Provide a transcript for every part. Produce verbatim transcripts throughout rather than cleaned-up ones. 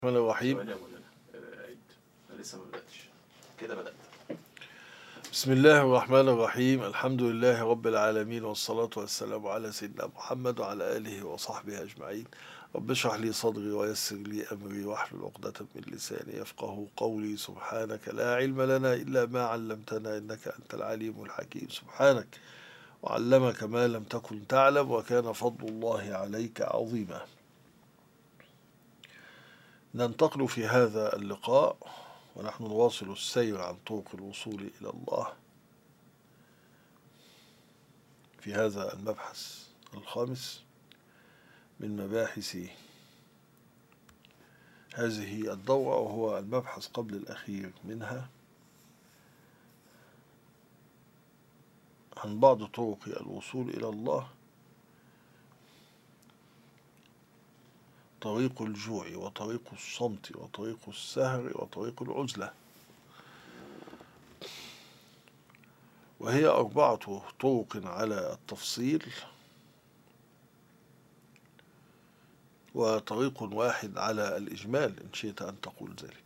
الرحمن الرحيم. ثواني يا مولانا. آه، عيد. انا لسه ما بداتش. كده بدات. بسم الله الرحمن الرحيم. الحمد لله رب العالمين، والصلاة والسلام على سيدنا محمد وعلى آله وصحبه أجمعين. رب اشرح لي صدري ويسر لي أمري واحلل عقدة من لساني يفقه قولي. سبحانك لا علم لنا إلا ما علمتنا، إنك أنت العليم الحكيم. سبحانك وعلمك ما لم تكن تعلم، وكان فضل الله عليك عظيما. ننتقل في هذا اللقاء ونحن نواصل السير عن طرق الوصول إلى الله في هذا المبحث الخامس من مباحث هذه الدورة، وهو المبحث قبل الأخير منها، عن بعض طرق الوصول إلى الله: طريق الجوع، وطريق الصمت، وطريق السهر، وطريق العزلة. وهي أربعة طرق على التفصيل، وطريق واحد على الإجمال إن شئت أن تقول ذلك.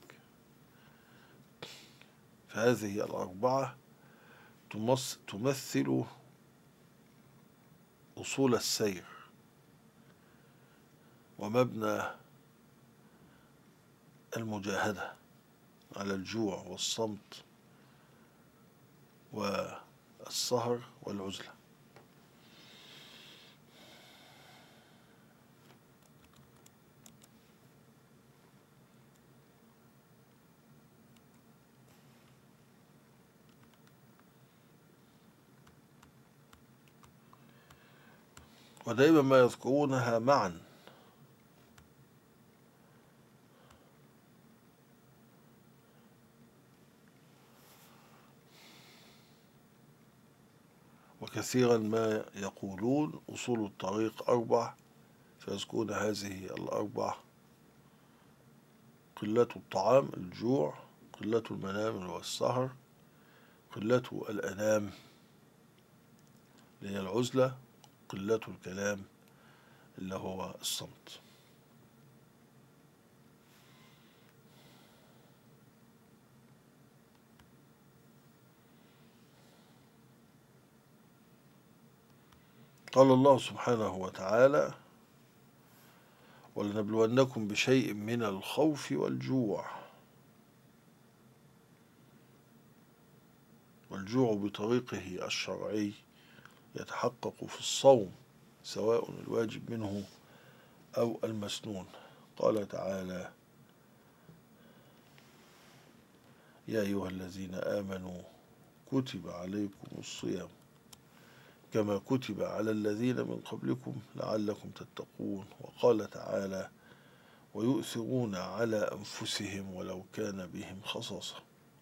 فهذه الأربعة تمثل أصول السير ومبنى المجاهدة على الجوع والصمت والسهر والعزلة. ودائما ما يذكرونها معا، وكثيرا ما يقولون أصول الطريق أربع، فيذكرون هذه الأربع: قلة الطعام الجوع، قلة المنام والسهر، قلة الأنام اللي هي العزلة، قلة الكلام اللي هو الصمت. قال الله سبحانه وتعالى: ولنبلونكم بشيء من الخوف والجوع. والجوع بطريقه الشرعي يتحقق في الصوم، سواء الواجب منه أو المسنون. قال تعالى: يا أيها الذين آمنوا كتب عليكم الصيام كما كتب على الذين من قبلكم لعلكم تتقون. وقال تعالى: ويؤثرون على أنفسهم ولو كان بهم خصاصة.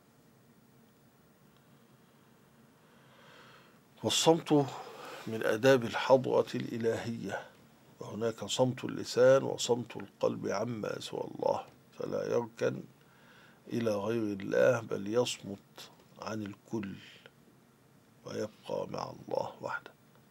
والصمت من آداب الحضرة الإلهية، وهناك صمت اللسان وصمت القلب عما سوى الله، فلا يركن إلى غير الله، بل يصمت عن الكل ويبقى مع الله وحده.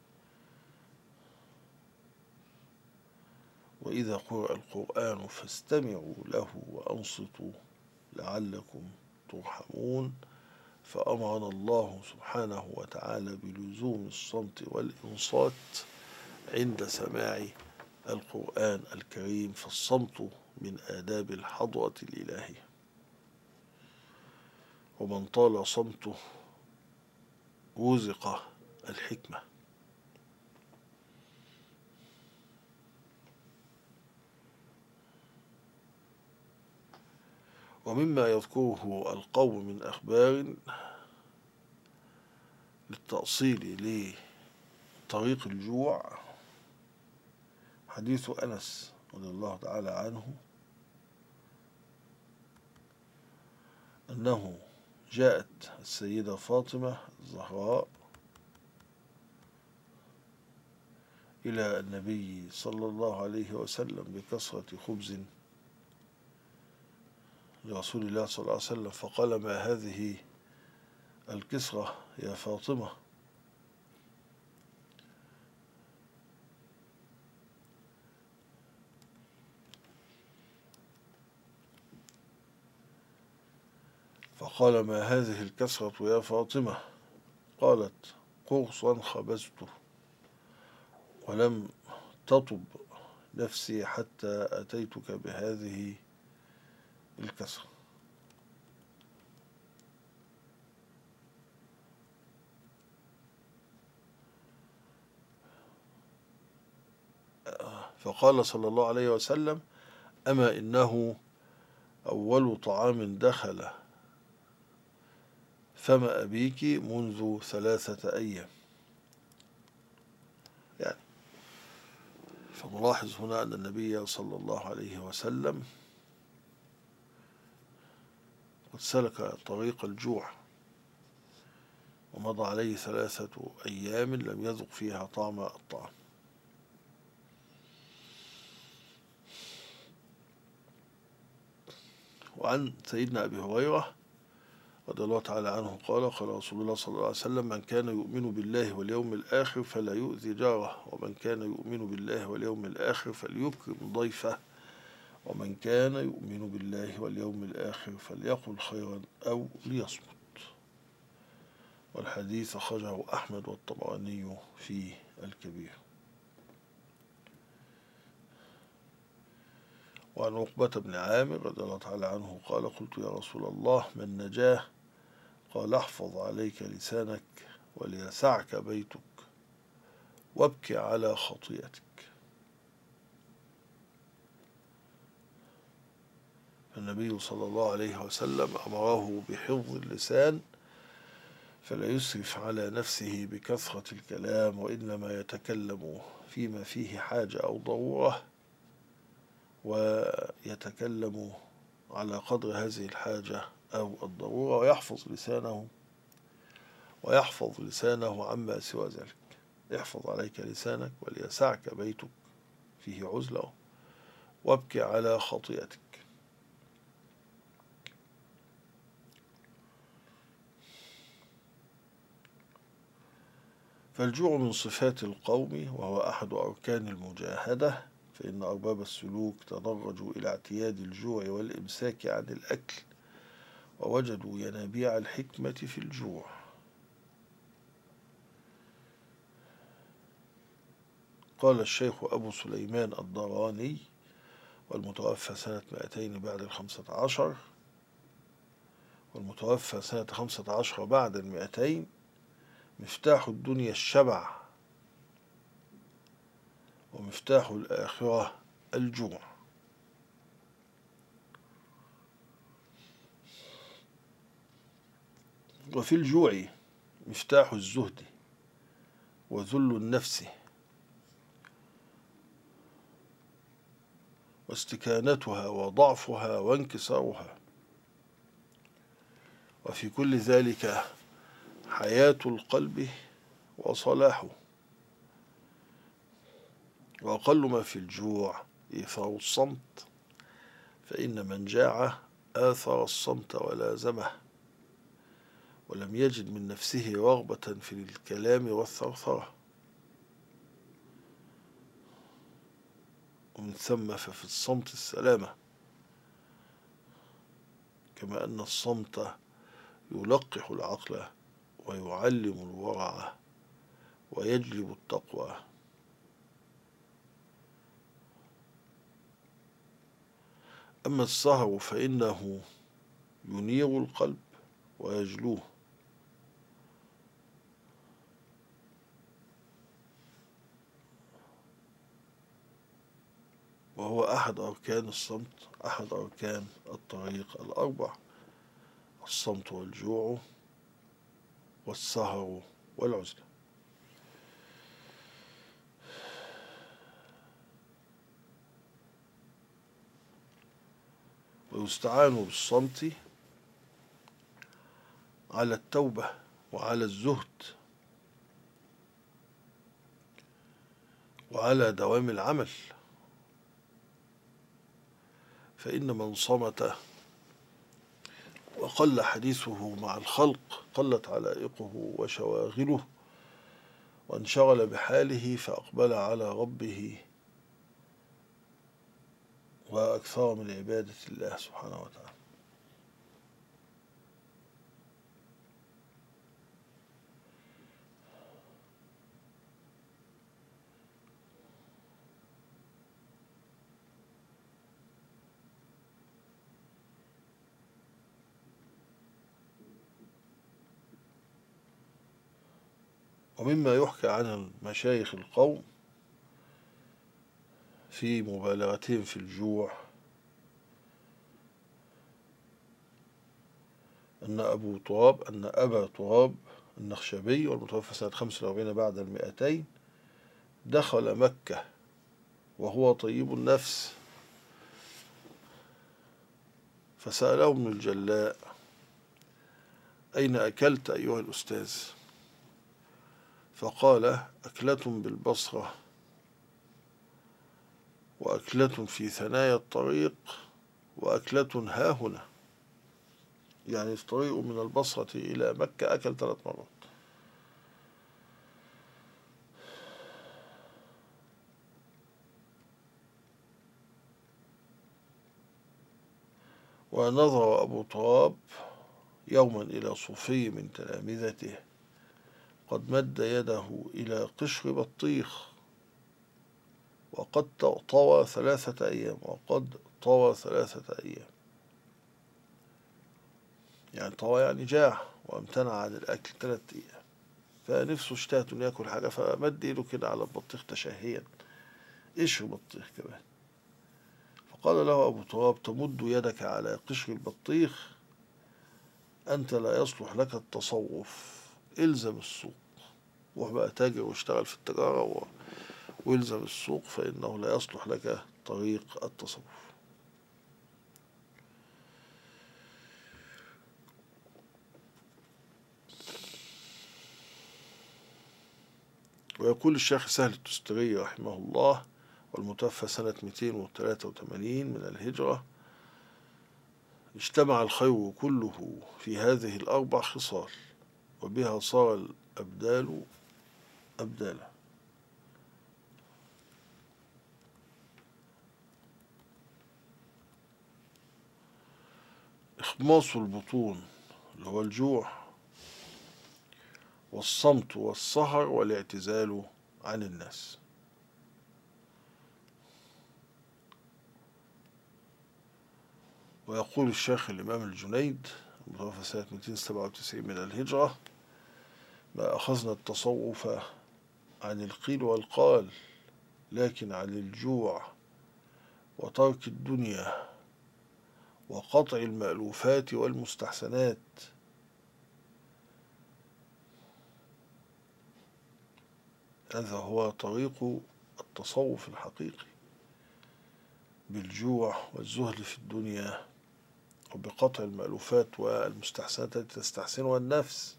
وإذا قرأ القرآن فاستمعوا له وأنصتوا لعلكم ترحمون. فأمرنا الله سبحانه وتعالى بلزوم الصمت والإنصات عند سماع القرآن الكريم، فالصمت من آداب الحضرة الإلهية. ومن طال صمته رزق الحكمة. ومما يذكره القوم من أخبار للتأصيل لطريق الجوع حديث أنس رضي الله تعالى عنه، أنه جاءت السيدة فاطمة الزهراء إلى النبي صلى الله عليه وسلم بكسرة خبز لرسول الله صلى الله عليه وسلم، فقال: ما هذه الكسرة يا فاطمة؟ فقال: ما هذه الكسرة يا فاطمة؟ قالت: قرصا خبزته، ولم تطب نفسي حتى أتيتك بهذه الكسرة. فقال صلى الله عليه وسلم: أما إنه أول طعام دخل فم أبيك منذ ثلاثة أيام. يعني فنلاحظ هنا أن النبي صلى الله عليه وسلم قد سلك طريق الجوع، ومضى عليه ثلاثة أيام لم يذق فيها طعم الطعام. وعن سيدنا أبي هريرة رضي الله تعالى عنه قال: قال رسول الله صلى الله عليه وسلم: من كان يؤمن بالله واليوم الآخر فلا يؤذي جاره، ومن كان يؤمن بالله واليوم الآخر فليكرم ضيفه، ومن كان يؤمن بالله واليوم الآخر فليقل خيرا أو ليصمت. والحديث أخرجه أحمد والطبراني في الكبير. وعن عقبة بن عامر رضي الله تعالى عنه قال: قلت يا رسول الله ما النجاة؟ قال: احفظ عليك لسانك وليسعك بيتك وابكي على خطيئتك. النبي صلى الله عليه وسلم أمره بحفظ اللسان، فلا يسرف على نفسه بكثرة الكلام، وإنما يتكلم فيما فيه حاجة أو ضرورة، ويتكلم على قدر هذه الحاجة أو الضرورة، ويحفظ لسانه ويحفظ لسانه عما سوى ذلك. احفظ عليك لسانك وليسعك بيتك، فيه عزلة، وابكي على خطيئتك. فالجوع من صفات القوم، وهو أحد أركان المجاهدة، فإن أرباب السلوك تدرجوا إلى اعتياد الجوع والإمساك عن الأكل، ووجدوا ينابيع الحكمة في الجوع. قال الشيخ أبو سليمان الدراني، والمتوفى سنة مائتين بعد الخمسة عشر، والمتوفى سنة خمسة عشر بعد المائتين: مفتاح الدنيا الشبع، ومفتاح الآخرة الجوع. وفي الجوع مفتاح الزهد وذل النفس واستكانتها وضعفها وانكسارها، وفي كل ذلك حياة القلب وصلاحه. وأقل ما في الجوع إيثار الصمت، فإن من جاع آثر الصمت ولازمه، ولم يجد من نفسه رغبة في الكلام والثرثرة. ومن ثم ففي الصمت السلامة، كما أن الصمت يلقح العقل ويعلم الورع ويجلب التقوى. أما السهر فإنه ينير القلب ويجلوه، وهو أحد أركان الصمت، أحد أركان الطريق الأربع: الصمت والجوع والسهر والعزلة. ويستعان بالصمت على التوبة وعلى الزهد وعلى دوام العمل، فإن من صمت وقل حديثه مع الخلق قلت علائقه وشواغله، وانشغل بحاله فأقبل على ربه وأكثر من عبادة الله سبحانه وتعالى. ومما يحكى عن مشايخ القوم في مبالغتهم في الجوع أن أبو تراب أن أبا تراب النخشبي والمتوفى سنة خمسة وأربعين بعد المئتين دخل مكة وهو طيب النفس، فسأله ابن الجلاء: أين أكلت أيها الأستاذ؟ فقال: أكلة بالبصرة، وأكلة في ثنايا الطريق، وأكلة هاهنا. يعني في طريقه من البصرة إلى مكة أكل ثلاث مرات. ونظر أبو تراب يوما إلى صوفي من تلامذته قد مد يده إلى قشر بطيخ وقد طوى ثلاثة أيام وقد طوى ثلاثة أيام يعني طوى يعني جاع وامتنع عن الأكل ثلاثة أيام، فنفسه اشتهت إنه ياكل حاجة، فمد إيده كده على البطيخ تشهيا: قشر بطيخ كمان. فقال له أبو تراب: تمد يدك على قشر البطيخ؟ أنت لا يصلح لك التصوف، إلزم السوق. روح بقى تاجر واشتغل في التجارة و... وإلزم السوق، فإنه لا يصلح لك طريق التصوف. ويقول الشيخ سهل التستري رحمه الله والمتوفى سنة مئتين وثلاثة وثمانين من الهجرة: اجتمع الخير كله في هذه الأربع خصال، وبها صار الأبدال أبدالا. إخماص البطون اللي هو الجوع، والصمت والسهر والاعتزال عن الناس. ويقول الشيخ الإمام الجنيد المتوفى سنة مئتين وسبعة وتسعين من الهجرة: ما أخذنا التصوف عن القيل والقال، لكن عن الجوع وترك الدنيا وقطع المألوفات والمستحسنات. هذا هو طريق التصوف الحقيقي، بالجوع والزهد في الدنيا وبقطع المألوفات والمستحسنات التي تستحسنها النفس،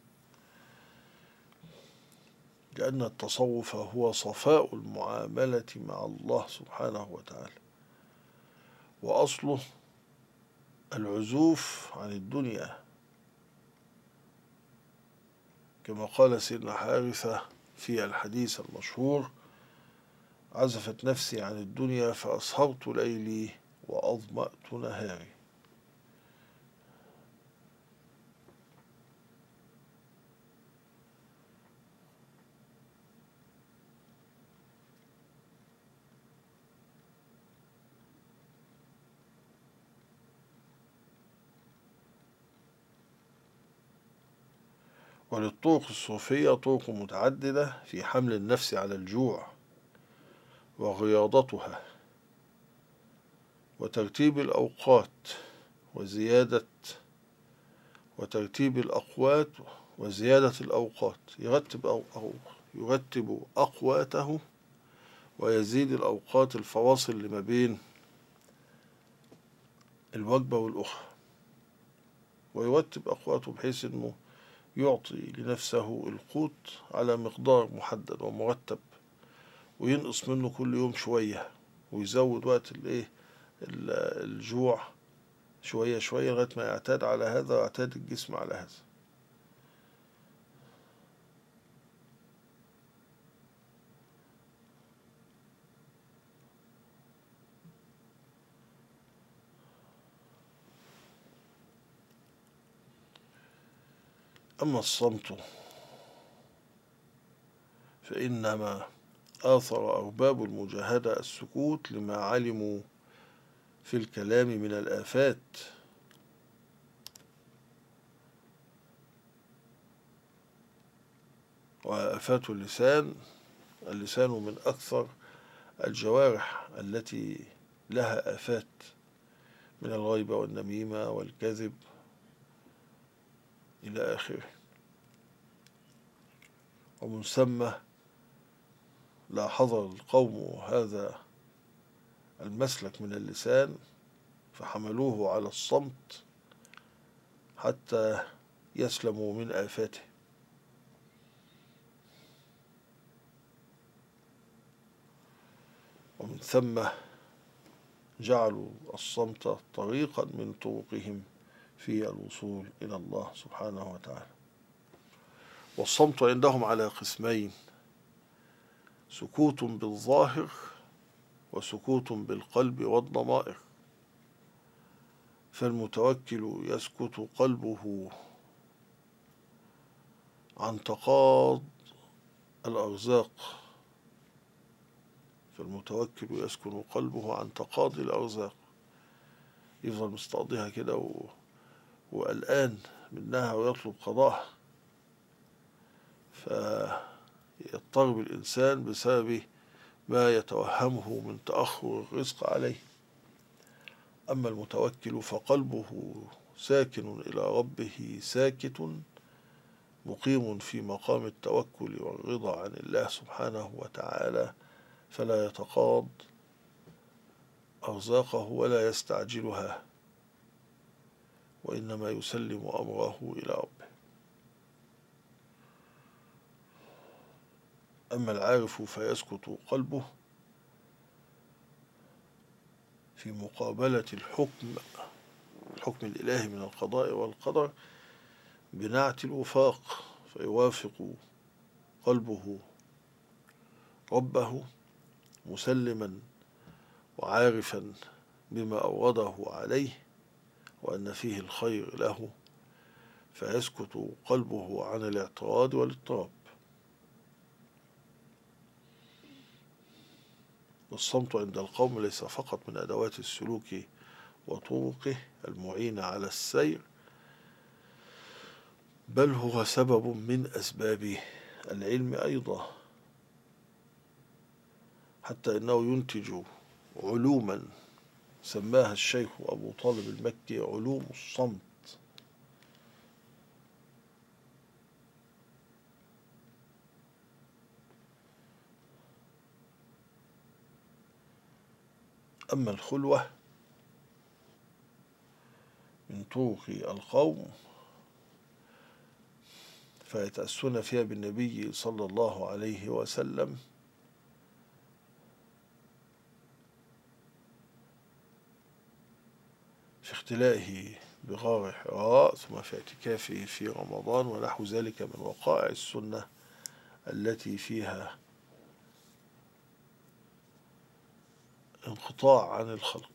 لأن التصوف هو صفاء المعاملة مع الله سبحانه وتعالى، وأصله العزوف عن الدنيا، كما قال سيدنا حارثة في الحديث المشهور: عزفت نفسي عن الدنيا فأسهرت ليلي وأظمأت نهاري. وللطرق الصوفية طرق متعددة في حمل النفس على الجوع وغياضتها وترتيب الأوقات وزيادة وترتيب الأقوات وزيادة الأوقات. يرتب أو أو يرتب أقواته ويزيد الأوقات، الفواصل اللي ما بين الوجبة والأخرى، ويرتب أقواته بحيث أنه يعطي لنفسه القوت على مقدار محدد ومرتب، وينقص منه كل يوم شوية، ويزود وقت الايه الجوع شوية شوية لغاية ما يعتاد على هذا ويعتاد الجسم على هذا. أما الصمت فإنما آثر أرباب المجاهدة السكوت لما علموا في الكلام من الآفات، وآفات اللسان، اللسان من أكثر الجوارح التي لها آفات من الغيبة والنميمة والكذب إلى آخره. ومن ثم لاحظ القوم هذا المسلك من اللسان فحملوه على الصمت حتى يسلموا من آفاته. ومن ثم جعلوا الصمت طريقا من طرقهم في الوصول إلى الله سبحانه وتعالى. والصمت عندهم على قسمين: سكوت بالظاهر وسكوت بالقلب والضمائر. فالمتوكل يسكت قلبه عن تقاض الأرزاق فالمتوكل يسكن قلبه عن تقاضي الأرزاق، يفضل مستقضيها كده و... وقلقان منها ويطلب قضاءها، فيضطرب الإنسان بسبب ما يتوهمه من تأخر الرزق عليه. أما المتوكل فقلبه ساكن إلى ربه ساكت مقيم في مقام التوكل والرضا عن الله سبحانه وتعالى، فلا يتقاض أرزاقه ولا يستعجلها، وإنما يسلم أمره إلى ربه. أما العارف فيسكت قلبه في مقابلة الحكم الحكم الإلهي من القضاء والقدر بنعت الوفاق، فيوافق قلبه ربه مسلما وعارفا بما أورده عليه وأن فيه الخير له، فيسكت قلبه عن الاعتراض والاضطراب. والصمت عند القوم ليس فقط من أدوات السلوك وطرقه المعينة على السير، بل هو سبب من أسباب العلم أيضا، حتى إنه ينتج علوما سماها الشيخ أبو طالب المكي علوم الصمت. أما الخلوة من طرق القوم فيتأسون فيها بالنبي صلى الله عليه وسلم، في اختلائه بغار حراء، ثم في اعتكافه في رمضان، ونحو ذلك من وقائع السنة التي فيها انقطاع عن الخلق.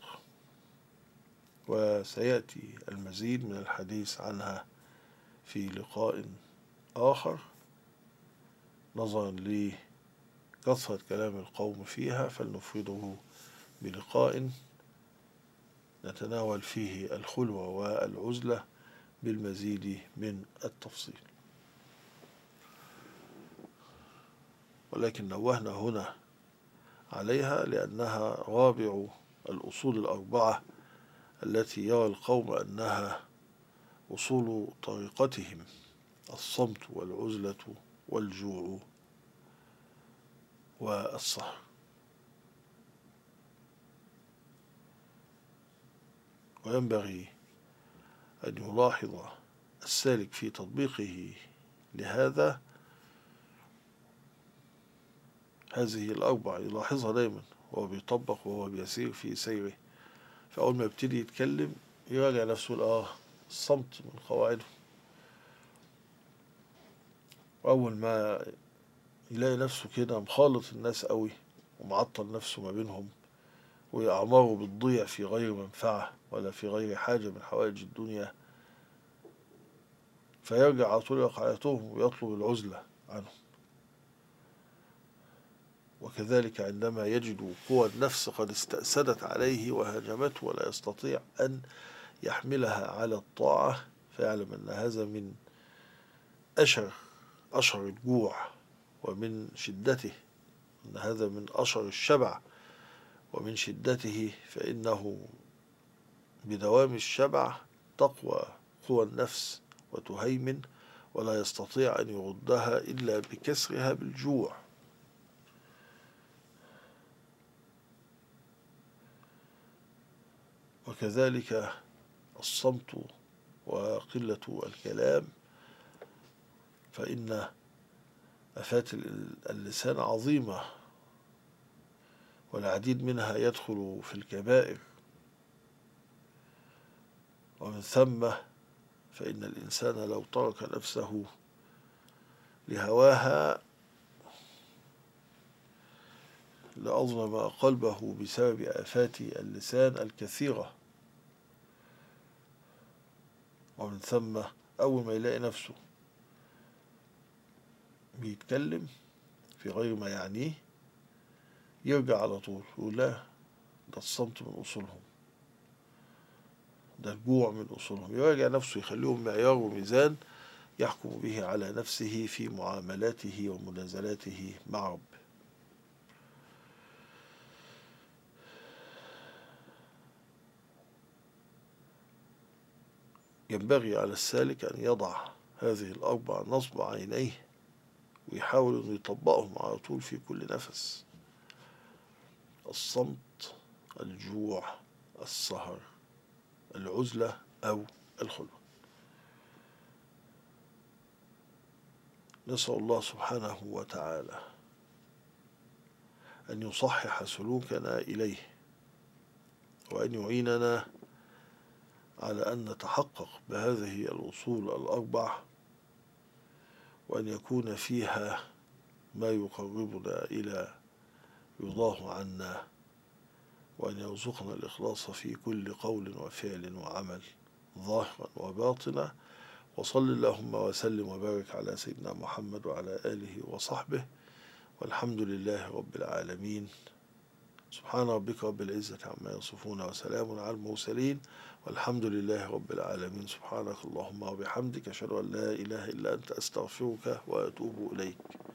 وسيأتي المزيد من الحديث عنها في لقاء آخر، نظرا لكثرة كلام القوم فيها، فلنفرده بلقاء نتناول فيه الخلوة والعزلة بالمزيد من التفصيل. ولكن نوهنا هنا عليها لأنها رابع الأصول الأربعة التي يرى القوم أنها أصول طريقتهم: الصمت والعزلة والجوع والسهر. وينبغي أن يلاحظ السالك في تطبيقه لهذا هذه الأربع، يلاحظها دايما وهو بيطبق وهو بيسير في سيره. فأول ما يبتدي يتكلم يراجع نفسه، آه الصمت من قواعده. وأول ما يلاقي نفسه كده مخالط الناس قوي ومعطل نفسه ما بينهم وأعماره بتضيع في غير منفعة ولا في غير حاجة من حوائج الدنيا، فيرجع على طول حياتهم ويطلب العزلة عنهم. وكذلك عندما يجد قوى النفس قد استأسدت عليه وهاجمته ولا يستطيع أن يحملها على الطاعة، فيعلم أن هذا من أشر أشر الجوع ومن شدته، أن هذا من أشر الشبع، ومن شدته فإنه بدوام الشبع تقوى قوى النفس وتهيمن، ولا يستطيع أن يردها إلا بكسرها بالجوع. وكذلك الصمت وقلة الكلام، فإن آفات اللسان عظيمة، والعديد منها يدخل في الكبائر، ومن ثم فإن الإنسان لو ترك نفسه لهواها لأظلم قلبه بسبب آفات اللسان الكثيرة. ومن ثم أول ما يلاقي نفسه بيتكلم في غير ما يعنيه يرجع على طول يقول لا، ده الصمت من أصولهم، ده الجوع من أصولهم، يراجع نفسه، يخليهم معيار وميزان يحكم به على نفسه في معاملاته ومنازلاته مع ربه. ينبغي على السالك أن يضع هذه الأربع نصب عينيه ويحاول أن يطبقهم على طول في كل نفس: الصمت، الجوع، السهر، العزلة أو الخلوة. نسأل الله سبحانه وتعالى أن يصحح سلوكنا إليه، وأن يعيننا على أن نتحقق بهذه الأصول الأربع، وأن يكون فيها ما يقربنا إلى رضاه عنا، وأن يرزقنا الإخلاص في كل قول وفعل وعمل ظاهرا وباطنا. وصل اللهم وسلم وبارك على سيدنا محمد وعلى آله وصحبه، والحمد لله رب العالمين. سبحان ربك رب العزة عما يصفون، وسلام على المرسلين، والحمد لله رب العالمين. سبحانك اللهم وبحمدك، أشهد أن لا إله إلا أنت، أستغفرك وأتوب إليك.